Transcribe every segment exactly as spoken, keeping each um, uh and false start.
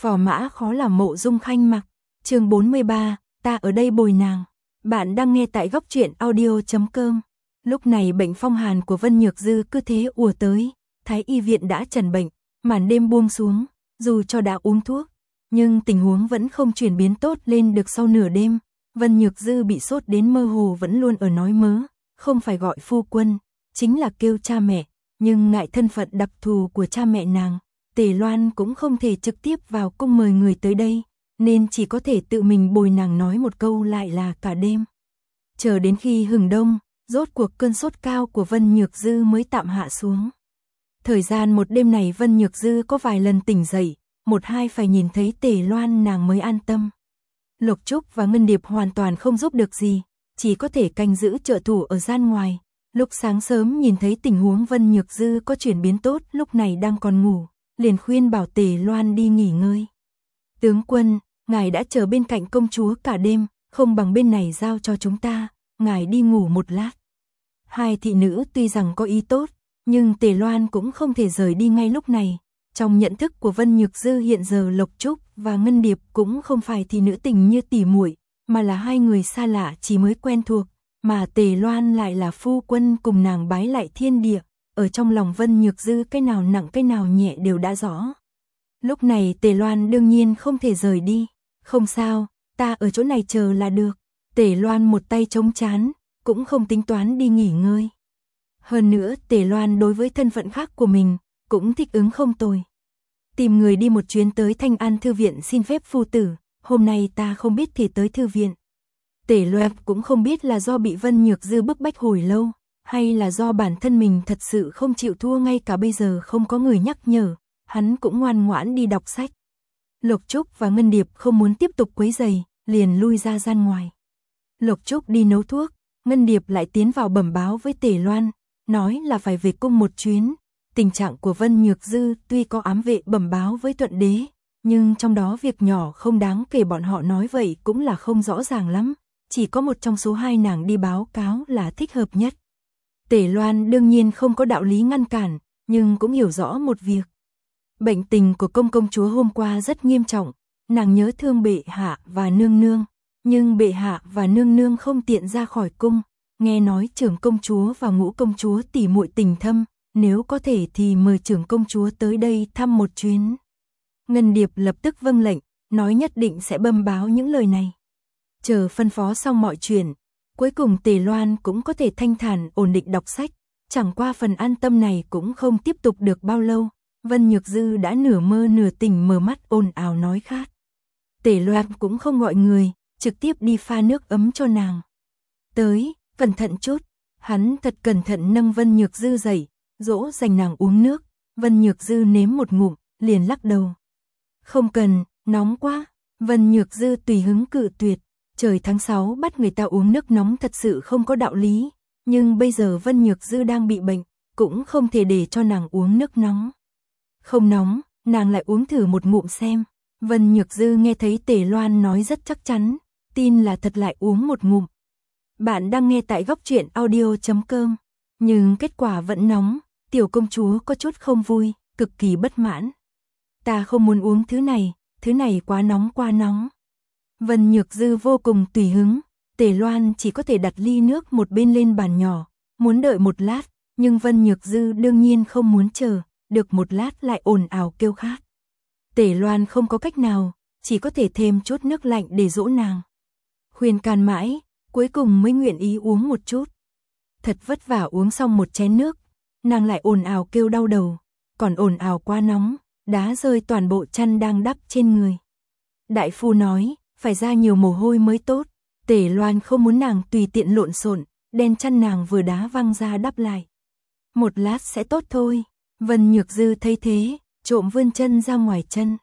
Phò mã khó làm mộ dung khanh mặc. Chương bốn mươi ba, ta ở đây bồi nàng. Bạn đang nghe tại góc truyện audio chấm com. Lúc này bệnh phong hàn của Vân Nhược Dư cứ thế ùa tới, Thái y viện đã trần bệnh, màn đêm buông xuống, dù cho đã uống thuốc, nhưng tình huống vẫn không chuyển biến tốt lên được. Sau nửa đêm, Vân Nhược Dư bị sốt đến mơ hồ, vẫn luôn ở nói mớ, không phải gọi phu quân, chính là kêu cha mẹ, nhưng ngại thân phận đặc thù của cha mẹ nàng, Tề Loan cũng không thể trực tiếp vào cung mời người tới đây, nên chỉ có thể tự mình bồi nàng nói một câu lại là cả đêm. Chờ đến khi hừng đông, rốt cuộc cơn sốt cao của Vân Nhược Dư mới tạm hạ xuống. Thời gian một đêm này Vân Nhược Dư có vài lần tỉnh dậy, một hai phải nhìn thấy Tề Loan nàng mới an tâm. Lục Trúc và Ngân Điệp hoàn toàn không giúp được gì, chỉ có thể canh giữ trợ thủ ở gian ngoài. Lúc sáng sớm nhìn thấy tình huống Vân Nhược Dư có chuyển biến tốt, lúc này đang còn ngủ, liền khuyên bảo Tề Loan đi nghỉ ngơi. Tướng quân, ngài đã chờ bên cạnh công chúa cả đêm, không bằng bên này giao cho chúng ta, ngài đi ngủ một lát. Hai thị nữ tuy rằng có ý tốt, nhưng Tề Loan cũng không thể rời đi ngay lúc này. Trong nhận thức của Vân Nhược Dư hiện giờ Lục Trúc và Ngân Điệp cũng không phải thị nữ tình như tỉ muội, mà là hai người xa lạ chỉ mới quen thuộc, mà Tề Loan lại là phu quân cùng nàng bái lại thiên địa. Ở trong lòng Vân Nhược Dư cái nào nặng cái nào nhẹ đều đã rõ. Lúc này Tề Loan đương nhiên không thể rời đi. Không sao, ta ở chỗ này chờ là được. Tề Loan một tay chống chán, cũng không tính toán đi nghỉ ngơi. Hơn nữa Tề Loan đối với thân phận khác của mình, cũng thích ứng không tồi. Tìm người đi một chuyến tới Thanh An Thư Viện xin phép phu tử, hôm nay ta không biết thì tới thư viện. Tề Loan cũng không biết là do bị Vân Nhược Dư bức bách hồi lâu, hay là do bản thân mình thật sự không chịu thua, ngay cả bây giờ không có người nhắc nhở, hắn cũng ngoan ngoãn đi đọc sách. Lục Trúc và Ngân Điệp không muốn tiếp tục quấy rầy, liền lui ra gian ngoài. Lục Trúc đi nấu thuốc, Ngân Điệp lại tiến vào bẩm báo với Tề Loan, nói là phải về cung một chuyến. Tình trạng của Vân Nhược Dư tuy có ám vệ bẩm báo với Thuận Đế, nhưng trong đó việc nhỏ không đáng kể, bọn họ nói vậy cũng là không rõ ràng lắm, chỉ có một trong số hai nàng đi báo cáo là thích hợp nhất. Tề Loan đương nhiên không có đạo lý ngăn cản, nhưng cũng hiểu rõ một việc. Bệnh tình của công công chúa hôm qua rất nghiêm trọng, nàng nhớ thương bệ hạ và nương nương, nhưng bệ hạ và nương nương không tiện ra khỏi cung, nghe nói trưởng công chúa và ngũ công chúa tỉ muội tình thâm, nếu có thể thì mời trưởng công chúa tới đây thăm một chuyến. Ngân Điệp lập tức vâng lệnh, nói nhất định sẽ bẩm báo những lời này. Chờ phân phó xong mọi chuyện, cuối cùng Tề Loan cũng có thể thanh thản ổn định đọc sách, chẳng qua phần an tâm này cũng không tiếp tục được bao lâu. Vân Nhược Dư đã nửa mơ nửa tỉnh mở mắt ồn ào nói khát. Tề Loan cũng không gọi người, trực tiếp đi pha nước ấm cho nàng. Tới, cẩn thận chút, hắn thật cẩn thận nâng Vân Nhược Dư dậy, dỗ dành nàng uống nước. Vân Nhược Dư nếm một ngụm, liền lắc đầu. Không cần, nóng quá. Vân Nhược Dư tùy hứng cự tuyệt. Trời tháng sáu bắt người ta uống nước nóng thật sự không có đạo lý, nhưng bây giờ Vân Nhược Dư đang bị bệnh, cũng không thể để cho nàng uống nước nóng. Không nóng, nàng lại uống thử một ngụm xem. Vân Nhược Dư nghe thấy Tề Loan nói rất chắc chắn, tin là thật lại uống một ngụm. Bạn đang nghe tại góc truyện audio chấm com, nhưng kết quả vẫn nóng, tiểu công chúa có chút không vui, cực kỳ bất mãn. Ta không muốn uống thứ này, thứ này quá nóng quá nóng. Vân Nhược Dư vô cùng tùy hứng, Tề Loan chỉ có thể đặt ly nước một bên lên bàn nhỏ, muốn đợi một lát, nhưng Vân Nhược Dư đương nhiên không muốn chờ, được một lát lại ồn ào kêu khát. Tề Loan không có cách nào, chỉ có thể thêm chút nước lạnh để dỗ nàng. Khuyên can mãi, cuối cùng mới nguyện ý uống một chút. Thật vất vả uống xong một chén nước, nàng lại ồn ào kêu đau đầu, còn ồn ào quá nóng, đá rơi toàn bộ chăn đang đắp trên người. Đại phu nói, phải ra nhiều mồ hôi mới tốt. Tề Loan không muốn nàng tùy tiện lộn xộn, đen chăn nàng vừa đá văng ra đắp lại. Một lát sẽ tốt thôi. Vân Nhược Dư thấy thế, trộm vươn chân ra ngoài chân.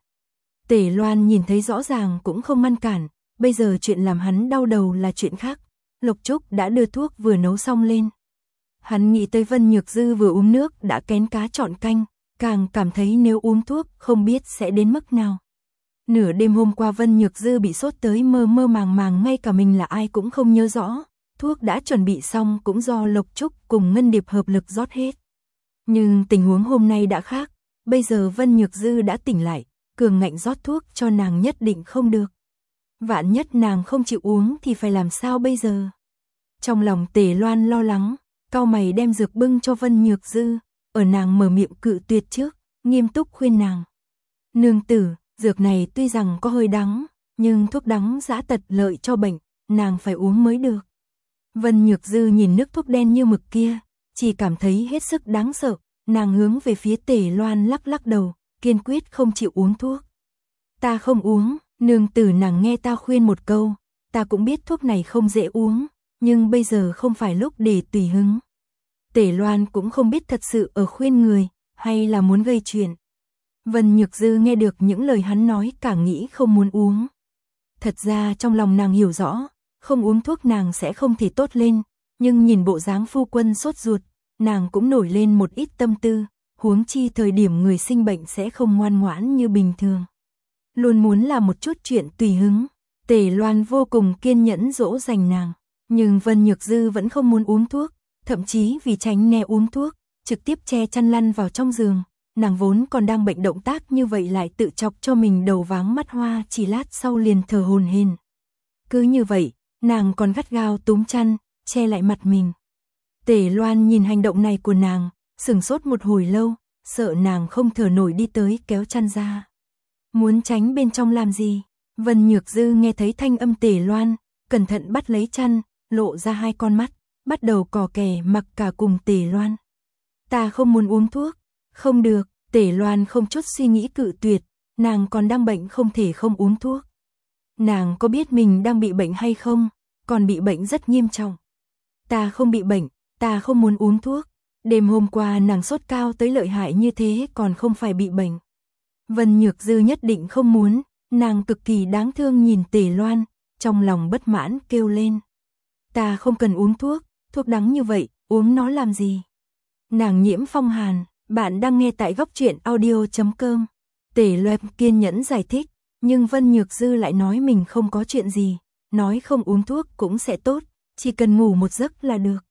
Tề Loan nhìn thấy rõ ràng cũng không ngăn cản, bây giờ chuyện làm hắn đau đầu là chuyện khác. Lục Trúc đã đưa thuốc vừa nấu xong lên. Hắn nghĩ tới Vân Nhược Dư vừa uống nước đã kén cá chọn canh, càng cảm thấy nếu uống thuốc không biết sẽ đến mức nào. Nửa đêm hôm qua Vân Nhược Dư bị sốt tới mơ mơ màng màng, ngay cả mình là ai cũng không nhớ rõ. Thuốc đã chuẩn bị xong cũng do Lục Trúc cùng Ngân Điệp hợp lực rót hết. Nhưng tình huống hôm nay đã khác, bây giờ Vân Nhược Dư đã tỉnh lại, cường ngạnh rót thuốc cho nàng nhất định không được. Vạn nhất nàng không chịu uống thì phải làm sao bây giờ? Trong lòng Tề Loan lo lắng, cau mày đem dược bưng cho Vân Nhược Dư, ở nàng mở miệng cự tuyệt trước, nghiêm túc khuyên nàng. Nương tử, dược này tuy rằng có hơi đắng, nhưng thuốc đắng dã tật lợi cho bệnh, nàng phải uống mới được. Vân Nhược Dư nhìn nước thuốc đen như mực kia, chỉ cảm thấy hết sức đáng sợ, nàng hướng về phía Tề Loan lắc lắc đầu, kiên quyết không chịu uống thuốc. Ta không uống, nương tử nàng nghe ta khuyên một câu, ta cũng biết thuốc này không dễ uống, nhưng bây giờ không phải lúc để tùy hứng. Tề Loan cũng không biết thật sự ở khuyên người, hay là muốn gây chuyện. Vân Nhược Dư nghe được những lời hắn nói càng nghĩ không muốn uống. Thật ra trong lòng nàng hiểu rõ, không uống thuốc nàng sẽ không thể tốt lên, nhưng nhìn bộ dáng phu quân sốt ruột, nàng cũng nổi lên một ít tâm tư, huống chi thời điểm người sinh bệnh sẽ không ngoan ngoãn như bình thường. Luôn muốn làm một chút chuyện tùy hứng, Tề Loan vô cùng kiên nhẫn dỗ dành nàng, nhưng Vân Nhược Dư vẫn không muốn uống thuốc, thậm chí vì tránh né uống thuốc, trực tiếp che chăn lăn vào trong giường. Nàng vốn còn đang bệnh động tác như vậy lại tự chọc cho mình đầu váng mắt hoa, chỉ lát sau liền thở hổn hển. Cứ như vậy, nàng còn gắt gao túm chăn, che lại mặt mình. Tề Loan nhìn hành động này của nàng, sửng sốt một hồi lâu, sợ nàng không thở nổi đi tới kéo chăn ra. Muốn tránh bên trong làm gì? Vân Nhược Dư nghe thấy thanh âm Tề Loan, cẩn thận bắt lấy chăn, lộ ra hai con mắt, bắt đầu cò kè mặc cả cùng Tề Loan. Ta không muốn uống thuốc. Không được, Tề Loan không chút suy nghĩ cự tuyệt, nàng còn đang bệnh không thể không uống thuốc. Nàng có biết mình đang bị bệnh hay không, còn bị bệnh rất nghiêm trọng. Ta không bị bệnh, ta không muốn uống thuốc. Đêm hôm qua nàng sốt cao tới lợi hại như thế còn không phải bị bệnh. Vân Nhược Dư nhất định không muốn, nàng cực kỳ đáng thương nhìn Tề Loan, trong lòng bất mãn kêu lên. Ta không cần uống thuốc, thuốc đắng như vậy, uống nó làm gì? Nàng nhiễm phong hàn. Bạn đang nghe tại góc truyện audio chấm com. Tề Loan kiên nhẫn giải thích, nhưng Vân Nhược Dư lại nói mình không có chuyện gì, nói không uống thuốc cũng sẽ tốt, chỉ cần ngủ một giấc là được.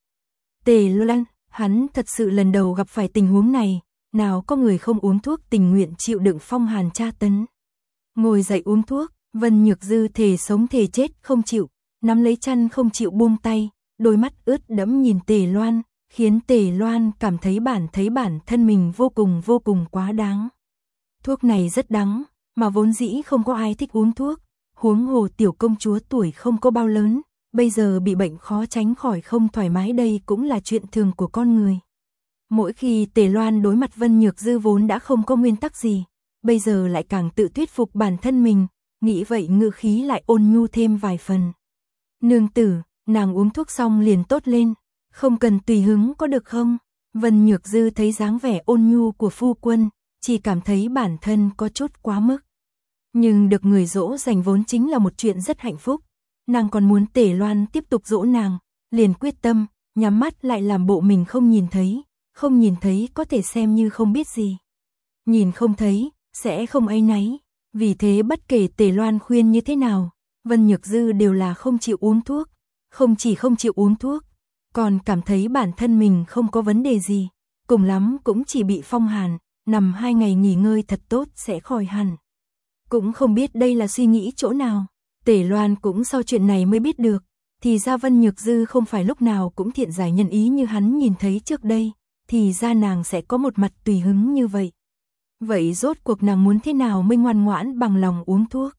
Tề Loan, hắn thật sự lần đầu gặp phải tình huống này, nào có người không uống thuốc tình nguyện chịu đựng phong hàn tra tấn. Ngồi dậy uống thuốc, Vân Nhược Dư thề sống thề chết không chịu, nắm lấy chăn không chịu buông tay, đôi mắt ướt đẫm nhìn Tề Loan, khiến Tề Loan cảm thấy bản thấy bản thân mình vô cùng vô cùng quá đáng. Thuốc này rất đắng, mà vốn dĩ không có ai thích uống thuốc, huống hồ tiểu công chúa tuổi không có bao lớn, bây giờ bị bệnh khó tránh khỏi không thoải mái đây cũng là chuyện thường của con người. Mỗi khi Tề Loan đối mặt Vân Nhược Dư vốn đã không có nguyên tắc gì, bây giờ lại càng tự thuyết phục bản thân mình, nghĩ vậy ngữ khí lại ôn nhu thêm vài phần. Nương tử, nàng uống thuốc xong liền tốt lên. Không cần tùy hứng có được không? Vân Nhược Dư thấy dáng vẻ ôn nhu của phu quân, chỉ cảm thấy bản thân có chút quá mức. Nhưng được người dỗ dành vốn chính là một chuyện rất hạnh phúc. Nàng còn muốn Tề Loan tiếp tục dỗ nàng, liền quyết tâm, nhắm mắt lại làm bộ mình không nhìn thấy, không nhìn thấy có thể xem như không biết gì. Nhìn không thấy, sẽ không áy náy. Vì thế bất kể Tề Loan khuyên như thế nào, Vân Nhược Dư đều là không chịu uống thuốc. Không chỉ không chịu uống thuốc, còn cảm thấy bản thân mình không có vấn đề gì, cùng lắm cũng chỉ bị phong hàn, nằm hai ngày nghỉ ngơi thật tốt sẽ khỏi hẳn. Cũng không biết đây là suy nghĩ chỗ nào, Tề Loan cũng sau chuyện này mới biết được, thì ra Vân Nhược Dư không phải lúc nào cũng thiện giải nhân ý như hắn nhìn thấy trước đây, thì ra nàng sẽ có một mặt tùy hứng như vậy. Vậy rốt cuộc nàng muốn thế nào mới ngoan ngoãn bằng lòng uống thuốc?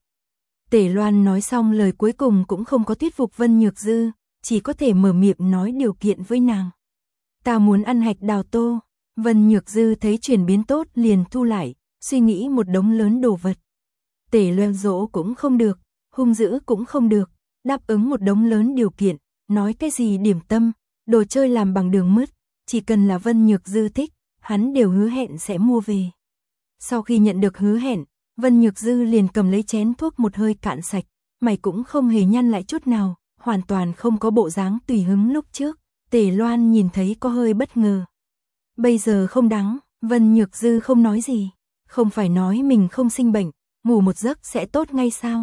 Tề Loan nói xong lời cuối cùng cũng không có thuyết phục Vân Nhược Dư, chỉ có thể mở miệng nói điều kiện với nàng. Ta muốn ăn hạch đào tô. Vân Nhược Dư thấy chuyển biến tốt liền thu lại, suy nghĩ một đống lớn đồ vật. Tề Loan dỗ cũng không được, hung dữ cũng không được, đáp ứng một đống lớn điều kiện, nói cái gì điểm tâm, đồ chơi làm bằng đường mứt, chỉ cần là Vân Nhược Dư thích, hắn đều hứa hẹn sẽ mua về. Sau khi nhận được hứa hẹn, Vân Nhược Dư liền cầm lấy chén thuốc một hơi cạn sạch, mày cũng không hề nhăn lại chút nào, hoàn toàn không có bộ dáng tùy hứng lúc trước. Tề Loan nhìn thấy có hơi bất ngờ. Bây giờ không đắng, Vân Nhược Dư không nói gì, không phải nói mình không sinh bệnh, ngủ một giấc sẽ tốt ngay sao?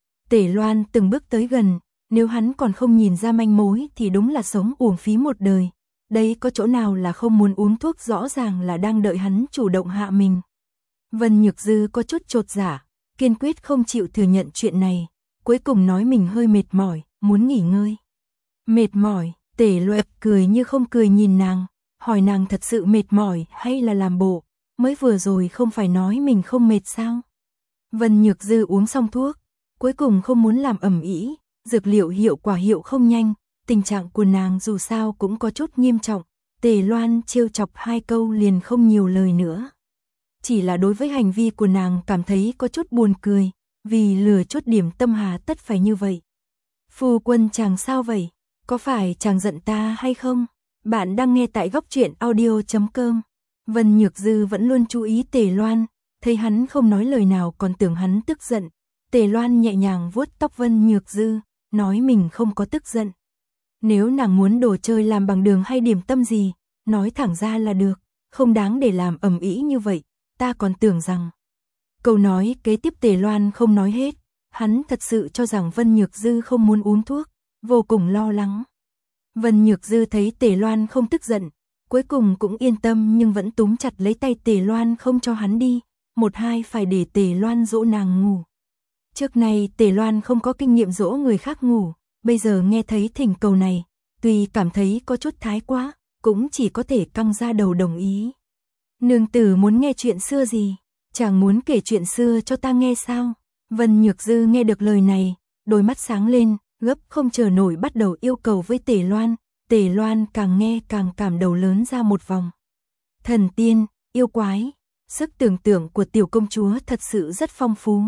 Tề Loan từng bước tới gần, nếu hắn còn không nhìn ra manh mối thì đúng là sống uổng phí một đời. Đây có chỗ nào là không muốn uống thuốc, rõ ràng là đang đợi hắn chủ động hạ mình. Vân Nhược Dư có chút chột dạ, kiên quyết không chịu thừa nhận chuyện này, cuối cùng nói mình hơi mệt mỏi, muốn nghỉ ngơi. Mệt mỏi, Tề Loan cười như không cười nhìn nàng, hỏi nàng thật sự mệt mỏi hay là làm bộ, mới vừa rồi không phải nói mình không mệt sao? Vân Nhược Dư uống xong thuốc, cuối cùng không muốn làm ầm ĩ, dược liệu hiệu quả hiệu không nhanh, tình trạng của nàng dù sao cũng có chút nghiêm trọng, Tề Loan trêu chọc hai câu liền không nhiều lời nữa. Chỉ là đối với hành vi của nàng cảm thấy có chút buồn cười, vì lừa chút điểm tâm hà tất phải như vậy. Phu quân chàng sao vậy? Có phải chàng giận ta hay không? Bạn đang nghe tại góc truyện audio chấm com. Vân Nhược Dư vẫn luôn chú ý Tề Loan, thấy hắn không nói lời nào còn tưởng hắn tức giận. Tề Loan nhẹ nhàng vuốt tóc Vân Nhược Dư, nói mình không có tức giận. Nếu nàng muốn đồ chơi làm bằng đường hay điểm tâm gì, nói thẳng ra là được, không đáng để làm ầm ĩ như vậy, ta còn tưởng rằng. Câu nói kế tiếp Tề Loan không nói hết, hắn thật sự cho rằng Vân Nhược Dư không muốn uống thuốc, vô cùng lo lắng. Vân Nhược Dư thấy Tề Loan không tức giận, cuối cùng cũng yên tâm nhưng vẫn túm chặt lấy tay Tề Loan không cho hắn đi, một hai phải để Tề Loan dỗ nàng ngủ. Trước này Tề Loan không có kinh nghiệm dỗ người khác ngủ, bây giờ nghe thấy thỉnh cầu này, tuy cảm thấy có chút thái quá, cũng chỉ có thể căng ra đầu đồng ý. Nương tử muốn nghe chuyện xưa gì? Chàng muốn kể chuyện xưa cho ta nghe sao? Vân Nhược Dư nghe được lời này, đôi mắt sáng lên, gấp không chờ nổi bắt đầu yêu cầu với Tề Loan. Tề Loan càng nghe càng cảm đầu lớn ra một vòng. Thần tiên, yêu quái, sức tưởng tượng của tiểu công chúa thật sự rất phong phú.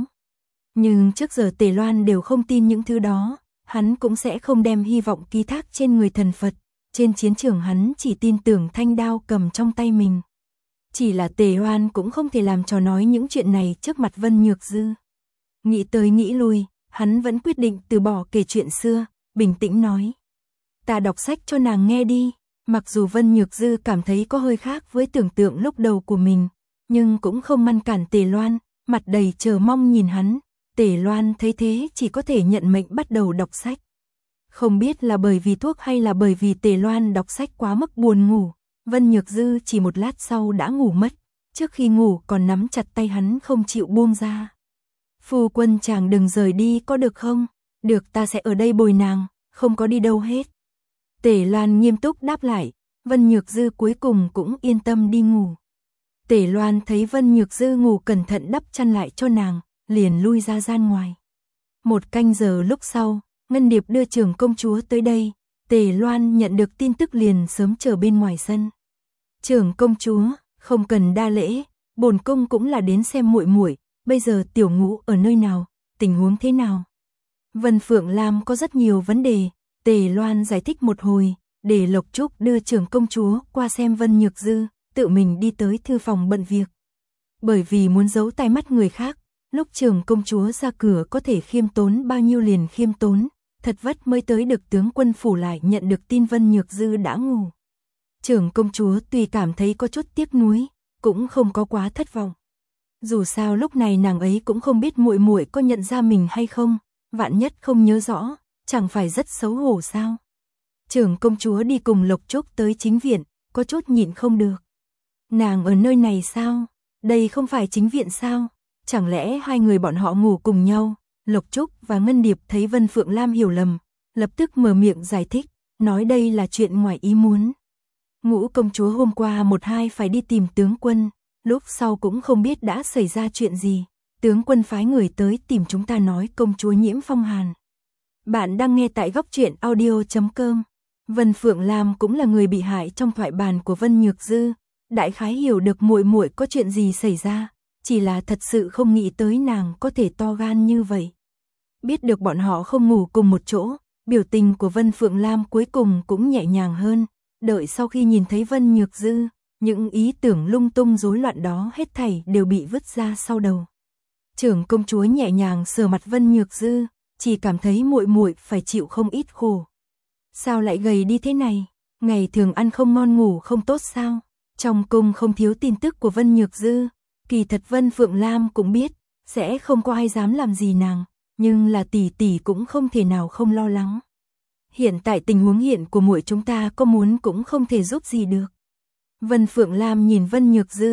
Nhưng trước giờ Tề Loan đều không tin những thứ đó, hắn cũng sẽ không đem hy vọng ký thác trên người thần Phật. Trên chiến trường hắn chỉ tin tưởng thanh đao cầm trong tay mình. Chỉ là Tề Loan cũng không thể làm trò nói những chuyện này trước mặt Vân Nhược Dư. Nghĩ tới nghĩ lui, hắn vẫn quyết định từ bỏ kể chuyện xưa, bình tĩnh nói. Ta đọc sách cho nàng nghe đi. Mặc dù Vân Nhược Dư cảm thấy có hơi khác với tưởng tượng lúc đầu của mình, nhưng cũng không ngăn cản Tề Loan, mặt đầy chờ mong nhìn hắn. Tề Loan thấy thế chỉ có thể nhận mệnh bắt đầu đọc sách. Không biết là bởi vì thuốc hay là bởi vì Tề Loan đọc sách quá mức buồn ngủ, Vân Nhược Dư chỉ một lát sau đã ngủ mất, trước khi ngủ còn nắm chặt tay hắn không chịu buông ra. Phu quân chàng đừng rời đi có được không? Được, ta sẽ ở đây bồi nàng, không có đi đâu hết. Tề Loan nghiêm túc đáp lại, Vân Nhược Dư cuối cùng cũng yên tâm đi ngủ. Tề Loan thấy Vân Nhược Dư ngủ cẩn thận đắp chăn lại cho nàng, liền lui ra gian ngoài. Một canh giờ lúc sau, Ngân Điệp đưa trưởng công chúa tới đây, Tề Loan nhận được tin tức liền sớm chờ bên ngoài sân. Trưởng công chúa, không cần đa lễ, bổn cung cũng là đến xem muội muội, bây giờ tiểu ngũ ở nơi nào, tình huống thế nào? Vân Phượng Lam có rất nhiều vấn đề, Tề Loan giải thích một hồi, để Lộc Trúc đưa trưởng công chúa qua xem Vân Nhược Dư, tự mình đi tới thư phòng bận việc. Bởi vì muốn giấu tai mắt người khác, lúc trưởng công chúa ra cửa có thể khiêm tốn bao nhiêu liền khiêm tốn, thật vất mới tới được tướng quân phủ lại nhận được tin Vân Nhược Dư đã ngủ. Trưởng công chúa tuy cảm thấy có chút tiếc nuối, cũng không có quá thất vọng. Dù sao lúc này nàng ấy cũng không biết muội muội có nhận ra mình hay không, vạn nhất không nhớ rõ, chẳng phải rất xấu hổ sao? Trưởng công chúa đi cùng Lộc Trúc tới chính viện, có chút nhịn không được. Nàng ở nơi này sao? Đây không phải chính viện sao? Chẳng lẽ hai người bọn họ ngủ cùng nhau? Lộc Trúc và Ngân Điệp thấy Vân Phượng Lam hiểu lầm, lập tức mở miệng giải thích, nói đây là chuyện ngoài ý muốn. Ngũ công chúa hôm qua một hai phải đi tìm tướng quân, lúc sau cũng không biết đã xảy ra chuyện gì. Tướng quân phái người tới tìm chúng ta nói công chúa nhiễm phong hàn. Bạn đang nghe tại góc truyện audio chấm com. Vân Phượng Lam cũng là người bị hại trong thoại bàn của Vân Nhược Dư, đại khái hiểu được muội muội có chuyện gì xảy ra, chỉ là thật sự không nghĩ tới nàng có thể to gan như vậy. Biết được bọn họ không ngủ cùng một chỗ, biểu tình của Vân Phượng Lam cuối cùng cũng nhẹ nhàng hơn, đợi sau khi nhìn thấy Vân Nhược Dư, những ý tưởng lung tung rối loạn đó hết thảy đều bị vứt ra sau đầu. Trưởng công chúa nhẹ nhàng sờ mặt Vân Nhược Dư, chỉ cảm thấy muội muội phải chịu không ít khổ. Sao lại gầy đi thế này? Ngày thường ăn không ngon ngủ không tốt sao? Trong cung không thiếu tin tức của Vân Nhược Dư, kỳ thật Vân Phượng Lam cũng biết, sẽ không có ai dám làm gì nàng, nhưng là tỷ tỷ cũng không thể nào không lo lắng. Hiện tại tình huống hiện của muội chúng ta có muốn cũng không thể giúp gì được. Vân Phượng Lam nhìn Vân Nhược Dư,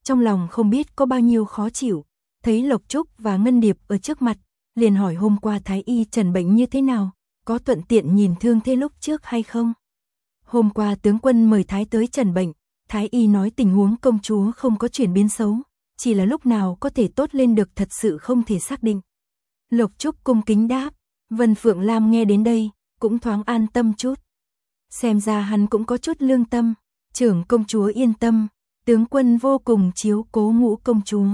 trong lòng không biết có bao nhiêu khó chịu, thấy Lộc Trúc và Ngân Điệp ở trước mặt, liền hỏi hôm qua Thái y trần bệnh như thế nào, có thuận tiện nhìn thương thế lúc trước hay không. Hôm qua tướng quân mời Thái tới trần bệnh, Thái y nói tình huống công chúa không có chuyển biến xấu, chỉ là lúc nào có thể tốt lên được thật sự không thể xác định. Lộc Trúc cung kính đáp, Vân Phượng Lam nghe đến đây, cũng thoáng an tâm chút. Xem ra hắn cũng có chút lương tâm, trưởng công chúa yên tâm, tướng quân vô cùng chiếu cố Ngũ công chúa.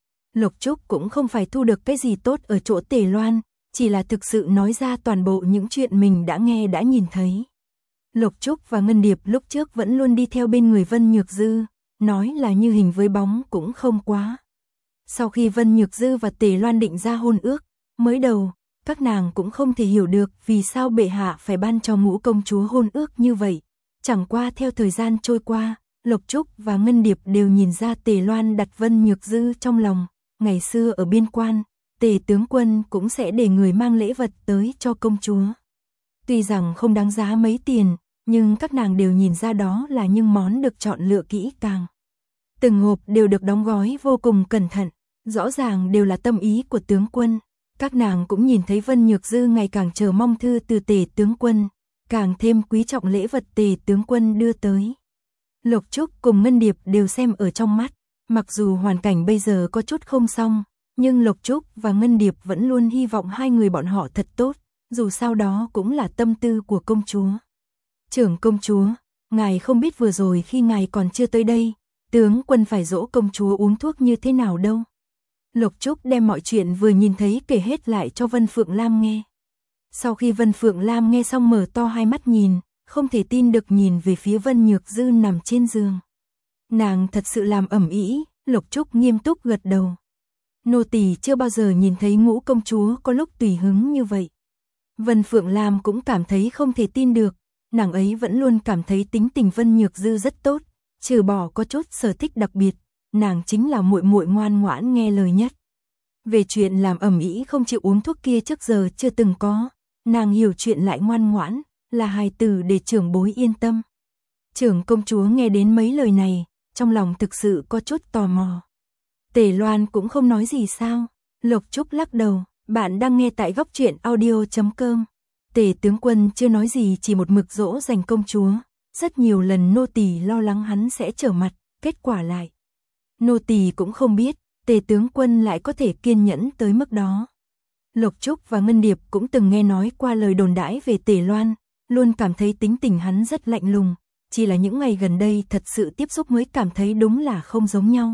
Lộc Trúc cũng không phải thu được cái gì tốt ở chỗ Tề Loan, chỉ là thực sự nói ra toàn bộ những chuyện mình đã nghe đã nhìn thấy. Lộc Trúc và Ngân Điệp lúc trước vẫn luôn đi theo bên người Vân Nhược Dư, nói là như hình với bóng cũng không quá. Sau khi Vân Nhược Dư và Tề Loan định ra hôn ước, mới đầu, các nàng cũng không thể hiểu được vì sao bệ hạ phải ban cho Ngũ công chúa hôn ước như vậy. Chẳng qua theo thời gian trôi qua, Lộc Trúc và Ngân Điệp đều nhìn ra Tề Loan đặt Vân Nhược Dư trong lòng. Ngày xưa ở biên quan, Tề tướng quân cũng sẽ để người mang lễ vật tới cho công chúa. Tuy rằng không đáng giá mấy tiền, nhưng các nàng đều nhìn ra đó là những món được chọn lựa kỹ càng. Từng hộp đều được đóng gói vô cùng cẩn thận, rõ ràng đều là tâm ý của tướng quân. Các nàng cũng nhìn thấy Vân Nhược Dư ngày càng chờ mong thư từ Tề tướng quân, càng thêm quý trọng lễ vật Tề tướng quân đưa tới. Lộc Trúc cùng Ngân Điệp đều xem ở trong mắt, mặc dù hoàn cảnh bây giờ có chút không xong, nhưng Lộc Trúc và Ngân Điệp vẫn luôn hy vọng hai người bọn họ thật tốt, dù sao đó cũng là tâm tư của công chúa. Trưởng công chúa, ngài không biết vừa rồi khi ngài còn chưa tới đây, tướng quân phải dỗ công chúa uống thuốc như thế nào đâu. Lộc Trúc đem mọi chuyện vừa nhìn thấy kể hết lại cho Vân Phượng Lam nghe. Sau khi Vân Phượng Lam nghe xong mở to hai mắt nhìn, không thể tin được nhìn về phía Vân Nhược Dư nằm trên giường. Nàng thật sự làm ầm ĩ, Lộc Trúc nghiêm túc gật đầu. Nô tỳ chưa bao giờ nhìn thấy Ngũ công chúa có lúc tùy hứng như vậy. Vân Phượng Lam cũng cảm thấy không thể tin được, nàng ấy vẫn luôn cảm thấy tính tình Vân Nhược Dư rất tốt, trừ bỏ có chút sở thích đặc biệt, nàng chính là muội muội ngoan ngoãn nghe lời nhất. Về chuyện làm ầm ĩ không chịu uống thuốc kia trước giờ chưa từng có, nàng hiểu chuyện lại ngoan ngoãn, là hài tử để trưởng bối yên tâm. Trưởng công chúa nghe đến mấy lời này, trong lòng thực sự có chút tò mò. Tề Loan cũng không nói gì sao? Lộc Trúc lắc đầu, bạn đang nghe tại góc truyện audio chấm com. Tề tướng quân chưa nói gì, chỉ một mực dỗ dành công chúa, rất nhiều lần nô tỳ lo lắng hắn sẽ trở mặt, kết quả lại. Nô tỳ cũng không biết, Tề tướng quân lại có thể kiên nhẫn tới mức đó. Lộc Trúc và Ngân Điệp cũng từng nghe nói qua lời đồn đãi về Tề Loan, luôn cảm thấy tính tình hắn rất lạnh lùng, chỉ là những ngày gần đây thật sự tiếp xúc mới cảm thấy đúng là không giống nhau.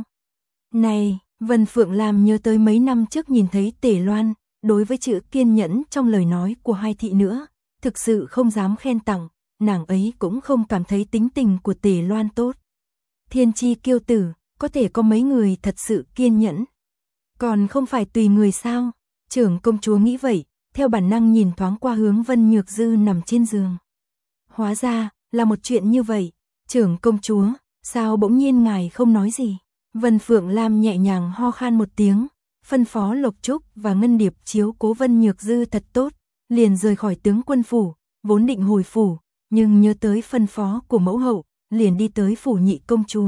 Này, Vân Phượng Lam nhớ tới mấy năm trước nhìn thấy Tề Loan, đối với chữ kiên nhẫn trong lời nói của hai thị nữa, thực sự không dám khen tặng, nàng ấy cũng không cảm thấy tính tình của Tề Loan tốt. Thiên chi kiêu tử, có thể có mấy người thật sự kiên nhẫn. Còn không phải tùy người sao? Trưởng công chúa nghĩ vậy, theo bản năng nhìn thoáng qua hướng Vân Nhược Dư nằm trên giường. Hóa ra, là một chuyện như vậy. Trưởng công chúa, sao bỗng nhiên ngài không nói gì? Vân Phượng Lam nhẹ nhàng ho khan một tiếng, phân phó Lộc Trúc và Ngân Điệp chiếu cố Vân Nhược Dư thật tốt, liền rời khỏi tướng quân phủ, vốn định hồi phủ, nhưng nhớ tới phân phó của mẫu hậu, liền đi tới phủ nhị công chúa.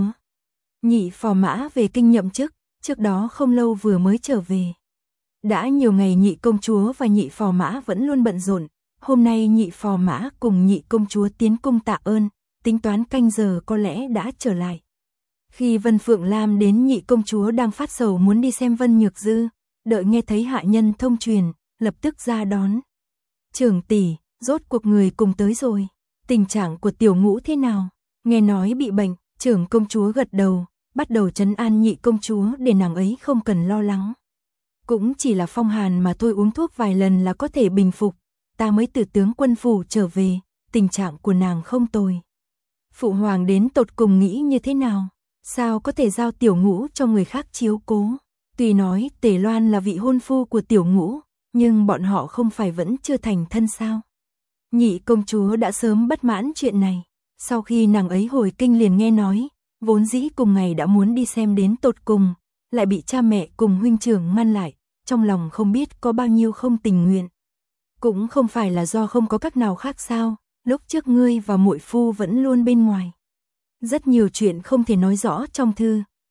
Nhị phò mã về kinh nhậm chức, trước đó không lâu vừa mới trở về. Đã nhiều ngày nhị công chúa và nhị phò mã vẫn luôn bận rộn, hôm nay nhị phò mã cùng nhị công chúa tiến cung tạ ơn, tính toán canh giờ có lẽ đã trở lại. Khi Vân Phượng Lam đến, nhị công chúa đang phát sầu muốn đi xem Vân Nhược Dư, đợi nghe thấy hạ nhân thông truyền, lập tức ra đón. Trưởng tỷ, rốt cuộc người cùng tới rồi, tình trạng của tiểu Ngũ thế nào? Nghe nói bị bệnh, trưởng công chúa gật đầu, bắt đầu trấn an nhị công chúa để nàng ấy không cần lo lắng. Cũng chỉ là phong hàn mà thôi, uống thuốc vài lần là có thể bình phục, ta mới từ tướng quân phủ trở về, tình trạng của nàng không tồi. Phụ hoàng đến tột cùng nghĩ như thế nào? Sao có thể giao tiểu Ngũ cho người khác chiếu cố? Tuy nói Tề Loan là vị hôn phu của tiểu Ngũ, nhưng bọn họ không phải vẫn chưa thành thân sao? Nhị công chúa đã sớm bất mãn chuyện này, sau khi nàng ấy hồi kinh liền nghe nói, vốn dĩ cùng ngày đã muốn đi xem đến tột cùng, lại bị cha mẹ cùng huynh trưởng ngăn lại, trong lòng không biết có bao nhiêu không tình nguyện. Cũng không phải là do không có cách nào khác sao, lúc trước ngươi và muội phu vẫn luôn bên ngoài. Rất nhiều chuyện không thể nói rõ trong thư,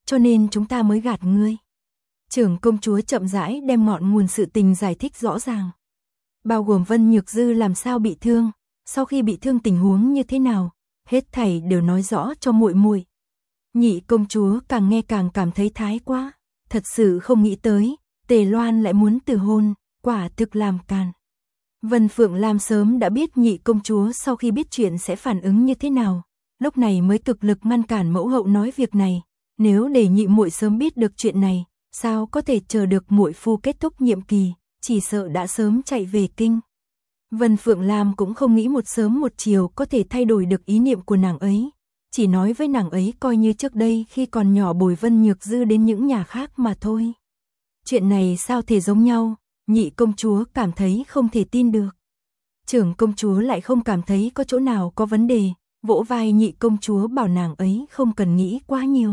cho nên chúng ta mới gạt ngươi. Trưởng công chúa chậm rãi đem ngọn nguồn sự tình giải thích rõ ràng. Bao gồm Vân Nhược Dư làm sao bị thương, sau khi bị thương tình huống như thế nào, hết thảy đều nói rõ cho muội muội. Nhị công chúa càng nghe càng cảm thấy thái quá, thật sự không nghĩ tới, Tề Loan lại muốn từ hôn, quả thực làm càn. Vân Phượng Lam sớm đã biết nhị công chúa sau khi biết chuyện sẽ phản ứng như thế nào, lúc này mới cực lực ngăn cản mẫu hậu nói việc này, nếu để nhị muội sớm biết được chuyện này, sao có thể chờ được muội phu kết thúc nhiệm kỳ, chỉ sợ đã sớm chạy về kinh. Vân Phượng Lam cũng không nghĩ một sớm một chiều có thể thay đổi được ý niệm của nàng ấy, chỉ nói với nàng ấy coi như trước đây khi còn nhỏ bồi Vân Nhược Dư đến những nhà khác mà thôi. Chuyện này sao thể giống nhau, nhị công chúa cảm thấy không thể tin được. Trưởng công chúa lại không cảm thấy có chỗ nào có vấn đề, vỗ vai nhị công chúa bảo nàng ấy không cần nghĩ quá nhiều.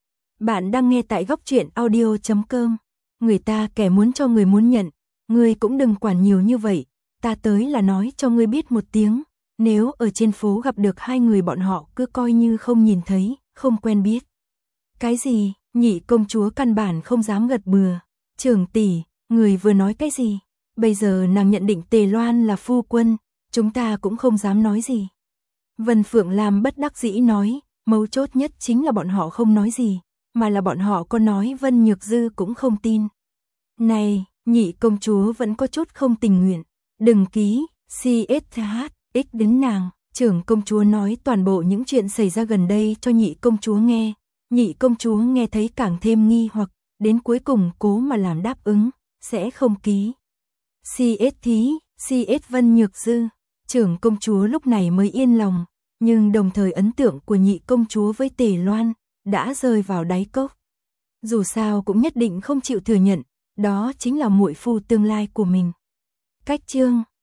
Bạn đang nghe tại góc truyện audio chấm com, người ta kẻ muốn cho người muốn nhận, ngươi cũng đừng quản nhiều như vậy, ta tới là nói cho ngươi biết một tiếng, nếu ở trên phố gặp được hai người bọn họ cứ coi như không nhìn thấy, không quen biết. Cái gì? Nhị công chúa căn bản không dám gật bừa. Trưởng tỷ, người vừa nói cái gì? Bây giờ nàng nhận định Tề Loan là phu quân, chúng ta cũng không dám nói gì. Vân Phượng Lam bất đắc dĩ nói, mấu chốt nhất chính là bọn họ không nói gì, mà là bọn họ có nói Vân Nhược Dư cũng không tin. Này, nhị công chúa vẫn có chút không tình nguyện, đừng ký, xê ét hát, ích đến nàng. Trưởng công chúa nói toàn bộ những chuyện xảy ra gần đây cho nhị công chúa nghe, nhị công chúa nghe thấy càng thêm nghi hoặc, đến cuối cùng cố mà làm đáp ứng, sẽ không ký. xê ét thí, xê ét Vân Nhược Dư, trưởng công chúa lúc này mới yên lòng, nhưng đồng thời ấn tượng của nhị công chúa với Tề Loan đã rơi vào đáy cốc. Dù sao cũng nhất định không chịu thừa nhận, đó chính là muội phu tương lai của mình. Cách chương